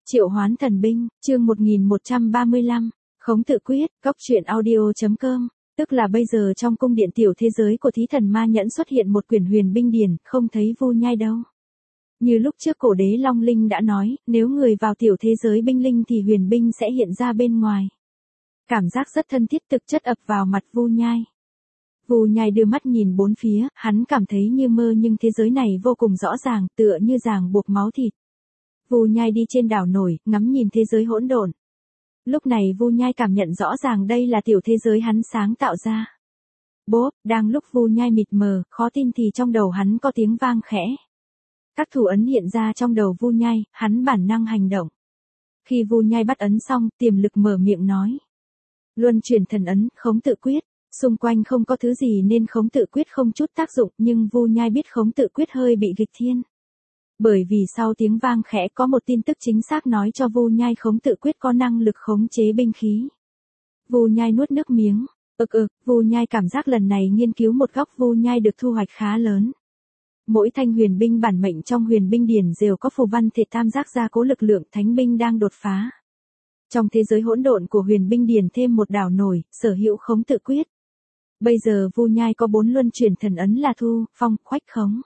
Triệu hoán thần binh, chương 1135, khống tự quyết, góc truyện audio.com, tức là bây giờ trong cung điện tiểu thế giới của thí thần ma nhẫn xuất hiện một quyển huyền binh điển, không thấy Vu Nhai đâu. Như lúc trước cổ đế Long Linh đã nói, nếu người vào tiểu thế giới binh linh thì huyền binh sẽ hiện ra bên ngoài. Cảm giác rất thân thiết thực chất ập vào mặt Vu Nhai. Vu Nhai đưa mắt nhìn bốn phía, hắn cảm thấy như mơ nhưng thế giới này vô cùng rõ ràng, tựa như ràng buộc máu thịt. Vu Nhai đi trên đảo nổi, ngắm nhìn thế giới hỗn độn. Lúc này Vu Nhai cảm nhận rõ ràng đây là tiểu thế giới hắn sáng tạo ra. Bốp, đang lúc Vu Nhai mịt mờ, khó tin thì trong đầu hắn có tiếng vang khẽ. Các thủ ấn hiện ra trong đầu Vu Nhai, hắn bản năng hành động. Khi Vu Nhai bắt ấn xong, tiềm lực mở miệng nói. Luân chuyển thần ấn, khống tự quyết. Xung quanh không có thứ gì nên khống tự quyết không chút tác dụng, nhưng Vu Nhai biết khống tự quyết hơi bị nghịch thiên. Bởi vì sau tiếng vang khẽ có một tin tức chính xác nói cho Vu Nhai khống tự quyết có năng lực khống chế binh khí. Vu Nhai nuốt nước miếng. Vu Nhai cảm giác lần này nghiên cứu một góc Vu Nhai được thu hoạch khá lớn. Mỗi thanh huyền binh bản mệnh trong huyền binh điển đều có phù văn thể tam giác gia cố lực lượng thánh binh đang đột phá. Trong thế giới hỗn độn của huyền binh điển thêm một đảo nổi, sở hữu khống tự quyết. Bây giờ Vu Nhai có 4 luân chuyển thần ấn là thu, phong, khoách khống.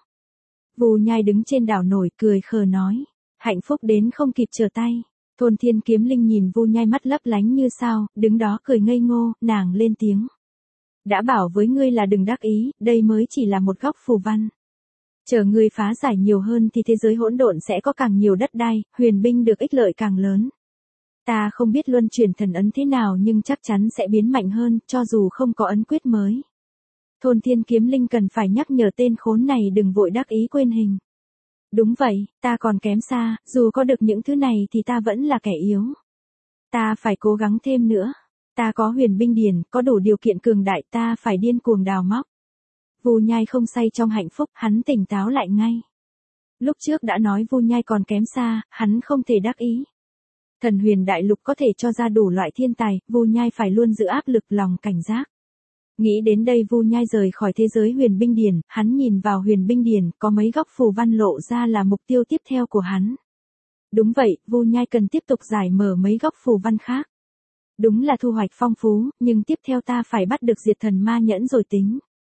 Vu Nhai đứng trên đảo nổi cười khờ nói. Hạnh phúc đến không kịp trở tay. Thôn Thiên Kiếm Linh nhìn Vu Nhai mắt lấp lánh như sao, đứng đó cười ngây ngô, nàng lên tiếng. Đã bảo với ngươi là đừng đắc ý, đây mới chỉ là một góc phù văn. Chờ ngươi phá giải nhiều hơn thì thế giới hỗn độn sẽ có càng nhiều đất đai, huyền binh được ích lợi càng lớn. Ta không biết luân chuyển thần ấn thế nào nhưng chắc chắn sẽ biến mạnh hơn, cho dù không có ấn quyết mới. Thôn Thiên Kiếm Linh cần phải nhắc nhở tên khốn này đừng vội đắc ý quên hình. Đúng vậy, ta còn kém xa, dù có được những thứ này thì ta vẫn là kẻ yếu. Ta phải cố gắng thêm nữa. Ta có huyền binh điển, có đủ điều kiện cường đại, ta phải điên cuồng đào móc. Vu Nhai không say trong hạnh phúc, hắn tỉnh táo lại ngay. Lúc trước đã nói Vu Nhai còn kém xa, hắn không thể đắc ý. Thần huyền đại lục có thể cho ra đủ loại thiên tài, Vu Nhai phải luôn giữ áp lực lòng cảnh giác. Nghĩ đến đây Vu Nhai rời khỏi thế giới huyền binh điển, hắn nhìn vào huyền binh điển, có mấy góc phù văn lộ ra là mục tiêu tiếp theo của hắn. Đúng vậy, Vu Nhai cần tiếp tục giải mở mấy góc phù văn khác. Đúng là thu hoạch phong phú, nhưng tiếp theo ta phải bắt được diệt thần ma nhẫn rồi tính.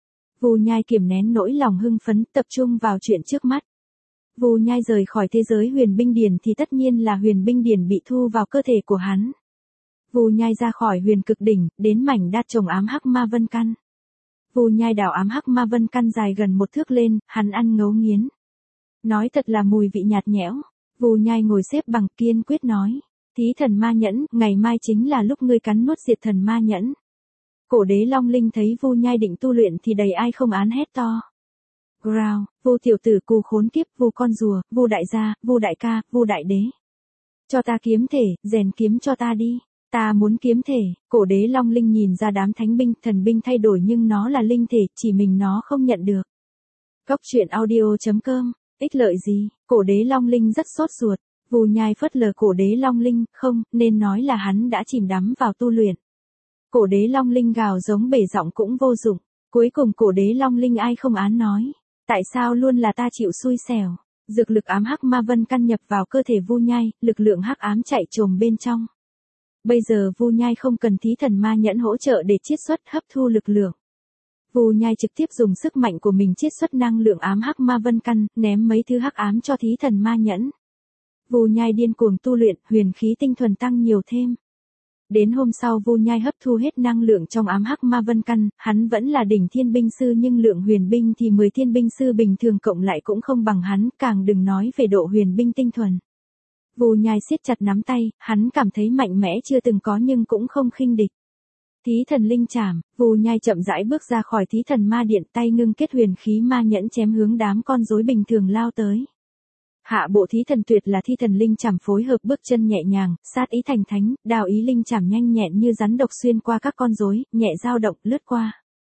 Vu Nhai kiềm nén nỗi lòng hưng phấn, tập trung vào chuyện trước mắt. Vu Nhai rời khỏi thế giới huyền binh điển thì tất nhiên là huyền binh điển bị thu vào cơ thể của hắn. Vu Nhai ra khỏi huyền cực đỉnh, đến mảnh đát trồng ám hắc ma vân căn. Vu Nhai đào ám hắc ma vân căn dài gần 1 thước lên, hắn ăn ngấu nghiến. Nói thật là mùi vị nhạt nhẽo. Vu Nhai ngồi xếp bằng kiên quyết nói. Thí thần ma nhẫn, ngày mai chính là lúc ngươi cắn nuốt diệt thần ma nhẫn. Cổ đế Long Linh thấy Vu Nhai định tu luyện thì đầy ai không án hét to. Growl, Vu tiểu tử cù khốn kiếp, Vu con rùa, Vu đại gia, Vu đại ca, Vu đại đế. Cho ta kiếm thể, rèn kiếm cho ta đi. Ta muốn kiếm thể. Cổ đế Long Linh nhìn ra đám thánh binh, thần binh thay đổi nhưng nó là linh thể, chỉ mình nó không nhận được. Góc truyện audio.com, ích lợi gì? Cổ đế Long Linh rất sốt ruột. Vu Nhai phớt lờ cổ đế Long Linh, không, nên nói là hắn đã chìm đắm vào tu luyện. Cổ đế Long Linh gào giống bể giọng cũng vô dụng. Cuối cùng cổ đế Long Linh ai không án nói. Tại sao luôn là ta chịu xui xẻo? Dược lực ám hắc ma vân căn nhập vào cơ thể Vu Nhai, lực lượng hắc ám chạy trồm bên trong. Bây giờ Vu Nhai không cần thí thần ma nhẫn hỗ trợ để chiết xuất hấp thu lực lượng. Vu Nhai trực tiếp dùng sức mạnh của mình chiết xuất năng lượng ám hắc ma vân căn, ném mấy thứ hắc ám cho thí thần ma nhẫn. Vu Nhai điên cuồng tu luyện, huyền khí tinh thuần tăng nhiều thêm. Đến hôm sau Vu Nhai hấp thu hết năng lượng trong ám hắc ma vân căn, hắn vẫn là đỉnh thiên binh sư nhưng lượng huyền binh thì 10 thiên binh sư bình thường cộng lại cũng không bằng hắn, càng đừng nói về độ huyền binh tinh thuần. Vu Nhai siết chặt nắm tay, hắn cảm thấy mạnh mẽ chưa từng có nhưng cũng không khinh địch. Thí thần linh chảm, Vu Nhai chậm rãi bước ra khỏi thí thần ma điện, tay ngưng kết huyền khí ma nhẫn chém hướng đám con rối bình thường lao tới. Hạ bộ thí thần tuyệt là thi thần linh chảm phối hợp bước chân nhẹ nhàng, sát ý thành thánh, đào ý linh chảm nhanh nhẹn như rắn độc xuyên qua các con rối, nhẹ dao động lướt qua.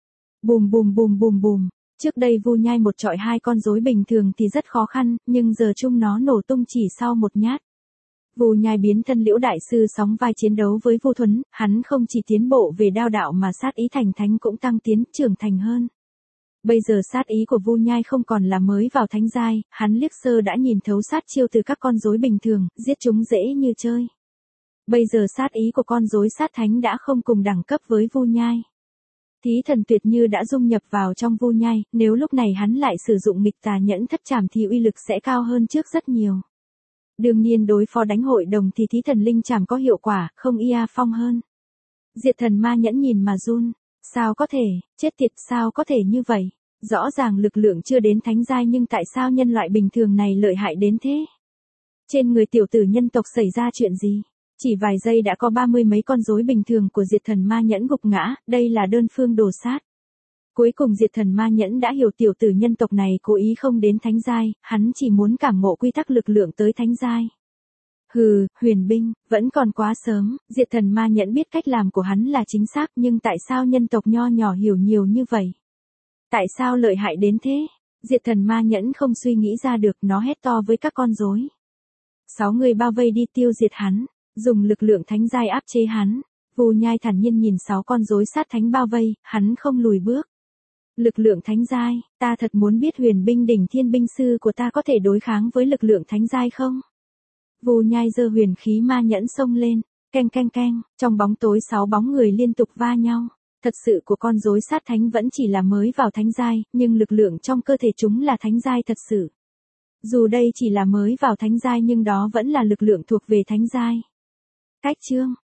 Bùm bùm bùm bùm bùm. Trước đây Vu Nhai một trọi 2 con rối bình thường thì rất khó khăn, nhưng giờ chung nó nổ tung chỉ sau một nhát. Vu Nhai biến thân Liễu đại sư sóng vai chiến đấu với Vu Thuấn, hắn không chỉ tiến bộ về đao đạo mà sát ý thành thánh cũng tăng tiến trưởng thành hơn. Bây giờ sát ý của Vu Nhai không còn là mới vào thánh giai, hắn liếc sơ đã nhìn thấu sát chiêu từ các con rối bình thường, giết chúng dễ như chơi. Bây giờ sát ý của con rối sát thánh đã không cùng đẳng cấp với Vu Nhai. Thí thần tuyệt như đã dung nhập vào trong Vu Nhai, nếu lúc này hắn lại sử dụng nghịch tà nhẫn thất trảm thì uy lực sẽ cao hơn trước rất nhiều. Đương nhiên đối phó đánh hội đồng thì thí thần linh trảm có hiệu quả, không ia phong hơn. Diệt thần ma nhẫn nhìn mà run, sao có thể, chết tiệt sao có thể như vậy, rõ ràng lực lượng chưa đến thánh giai nhưng tại sao nhân loại bình thường này lợi hại đến thế? Trên người tiểu tử nhân tộc xảy ra chuyện gì? Chỉ vài giây đã có 30 mấy con rối bình thường của diệt thần ma nhẫn gục ngã, đây là đơn phương đồ sát. Cuối cùng diệt thần ma nhẫn đã hiểu tiểu tử nhân tộc này cố ý không đến thánh giai, hắn chỉ muốn cảm ngộ quy tắc lực lượng tới thánh giai. Hừ, huyền binh, vẫn còn quá sớm, diệt thần ma nhẫn biết cách làm của hắn là chính xác nhưng tại sao nhân tộc nho nhỏ hiểu nhiều như vậy? Tại sao lợi hại đến thế? Diệt thần ma nhẫn không suy nghĩ ra được, nó hét to với các con rối. 6 người bao vây đi tiêu diệt hắn, dùng lực lượng thánh giai áp chế hắn. Vu Nhai thản nhiên nhìn 6 con rối sát thánh bao vây, hắn không lùi bước. Lực lượng thánh giai, ta thật muốn biết huyền binh đỉnh thiên binh sư của ta có thể đối kháng với lực lượng thánh giai không? Vu Nhai giơ huyền khí ma nhẫn xông lên, keng keng keng, trong bóng tối 6 bóng người liên tục va nhau. Thật sự của con rối sát thánh vẫn chỉ là mới vào thánh giai, nhưng lực lượng trong cơ thể chúng là thánh giai thật sự. Dù đây chỉ là mới vào thánh giai nhưng đó vẫn là lực lượng thuộc về thánh giai. Cách chương